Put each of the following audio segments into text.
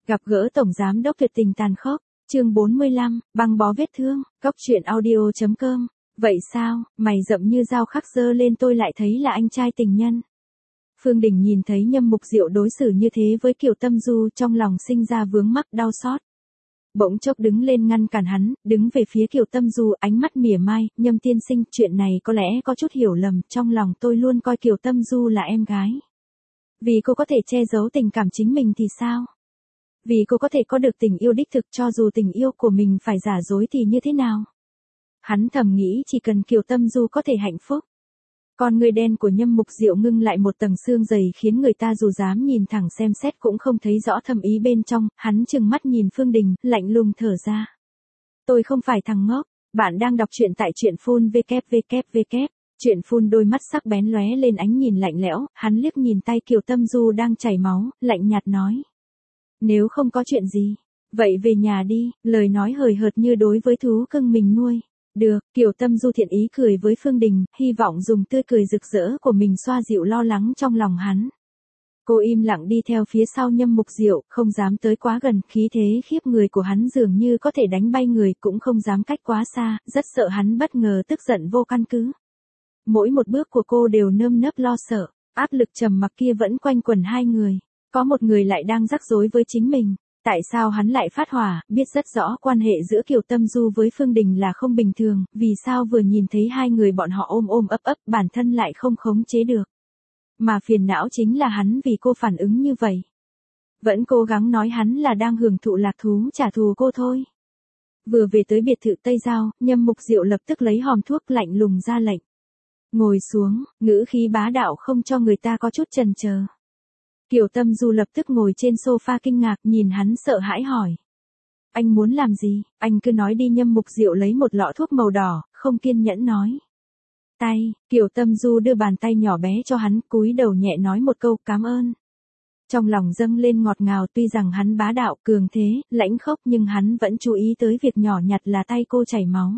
Gặp gỡ Tổng Giám đốc tuyệt tình tàn khốc, chương 45, băng bó vết thương, Cóc truyện audio.com. Vậy sao, mày rậm như dao khắc giơ lên tôi lại thấy là anh trai tình nhân. Phương Đình nhìn thấy Nhâm Mục Diệu đối xử như thế với Kiều Tâm Du trong lòng sinh ra vướng mắc đau xót. Bỗng chốc đứng lên ngăn cản hắn, đứng về phía Kiều Tâm Du ánh mắt mỉa mai, Nhâm tiên sinh, chuyện này có lẽ có chút hiểu lầm, trong lòng tôi luôn coi Kiều Tâm Du là em gái. Vì cô có thể che giấu tình cảm chính mình thì sao? Vì cô có thể có được tình yêu đích thực cho dù tình yêu của mình phải giả dối thì như thế nào? Hắn thầm nghĩ chỉ cần Kiều Tâm Du có thể hạnh phúc. Con người đen của Nhâm Mục Diệu ngưng lại một tầng xương dày khiến người ta dù dám nhìn thẳng xem xét cũng không thấy rõ thâm ý bên trong, hắn trừng mắt nhìn Phương Đình, lạnh lùng thở ra. Tôi không phải thằng ngốc, bạn đang đọc truyện tại truyện phun www. Truyện phun đôi mắt sắc bén lóe lên ánh nhìn lạnh lẽo, hắn liếc nhìn tay Kiều Tâm Du đang chảy máu, lạnh nhạt nói. Nếu không có chuyện gì, vậy về nhà đi, lời nói hời hợt như đối với thú cưng mình nuôi. Được, Kiều Tâm Du thiện ý cười với Phương Đình, hy vọng dùng tươi cười rực rỡ của mình xoa dịu lo lắng trong lòng hắn. Cô im lặng đi theo phía sau Nhâm Mục Diệu, không dám tới quá gần, khí thế khiếp người của hắn dường như có thể đánh bay người, cũng không dám cách quá xa, rất sợ hắn bất ngờ tức giận vô căn cứ. Mỗi một bước của cô đều nơm nớp lo sợ, áp lực trầm mặc kia vẫn quanh quẩn hai người. Có một người lại đang rắc rối với chính mình. Tại sao hắn lại phát hỏa, biết rất rõ quan hệ giữa Kiều Tâm Du với Phương Đình là không bình thường, vì sao vừa nhìn thấy hai người bọn họ ôm ôm ấp ấp bản thân lại không khống chế được. Mà phiền não chính là hắn vì cô phản ứng như vậy. Vẫn cố gắng nói hắn là đang hưởng thụ lạc thú trả thù cô thôi. Vừa về tới biệt thự Tây Giao, Nhâm Mục Diệu lập tức lấy hòm thuốc lạnh lùng ra lệnh. Ngồi xuống, ngữ khí bá đạo không cho người ta có chút chần chờ. Kiều Tâm Du lập tức ngồi trên sofa kinh ngạc nhìn hắn sợ hãi hỏi. Anh muốn làm gì, anh cứ nói đi. Nhâm Mục Diệu lấy một lọ thuốc màu đỏ, không kiên nhẫn nói. Tay, Kiều Tâm Du đưa bàn tay nhỏ bé cho hắn, cúi đầu nhẹ nói một câu cảm ơn. Trong lòng dâng lên ngọt ngào, tuy rằng hắn bá đạo, cường thế, lãnh khốc nhưng hắn vẫn chú ý tới việc nhỏ nhặt là tay cô chảy máu.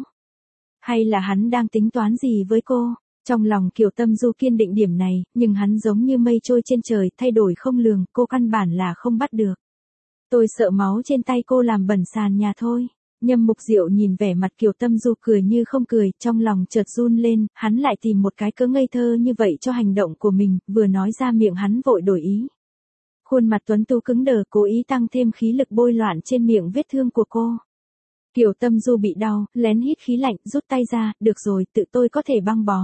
Hay là hắn đang tính toán gì với cô? Trong lòng Kiều Tâm Du kiên định điểm này, nhưng hắn giống như mây trôi trên trời, thay đổi không lường, cô căn bản là không bắt được. Tôi sợ máu trên tay cô làm bẩn sàn nhà thôi. Nhâm Mục Diệu nhìn vẻ mặt Kiều Tâm Du cười như không cười, trong lòng chợt run lên, hắn lại tìm một cái cớ ngây thơ như vậy cho hành động của mình, vừa nói ra miệng hắn vội đổi ý. Khuôn mặt tuấn tú cứng đờ, cố ý tăng thêm khí lực bôi loạn trên miệng vết thương của cô. Kiều Tâm Du bị đau, lén hít khí lạnh, rút tay ra, được rồi, tự tôi có thể băng bó.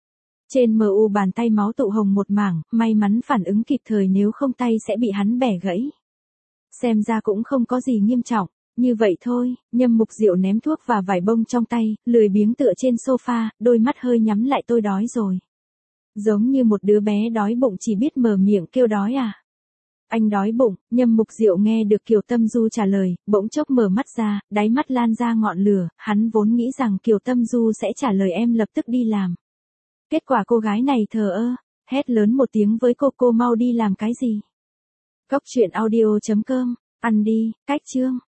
Trên mu bàn tay máu tụ hồng một mảng, may mắn phản ứng kịp thời nếu không tay sẽ bị hắn bẻ gãy. Xem ra cũng không có gì nghiêm trọng, như vậy thôi. Nhâm Mục Diệu ném thuốc và vải bông trong tay, lười biếng tựa trên sofa, đôi mắt hơi nhắm lại. Tôi đói rồi. Giống như một đứa bé đói bụng chỉ biết mở miệng kêu đói à. Anh đói bụng. Nhâm Mục Diệu nghe được Kiều Tâm Du trả lời, bỗng chốc mở mắt ra, đáy mắt lan ra ngọn lửa, hắn vốn nghĩ rằng Kiều Tâm Du sẽ trả lời em lập tức đi làm. Kết quả cô gái này thờ ơ, hét lớn một tiếng với cô mau đi làm cái gì? Cóc truyện audio.com, ăn đi, cách chương.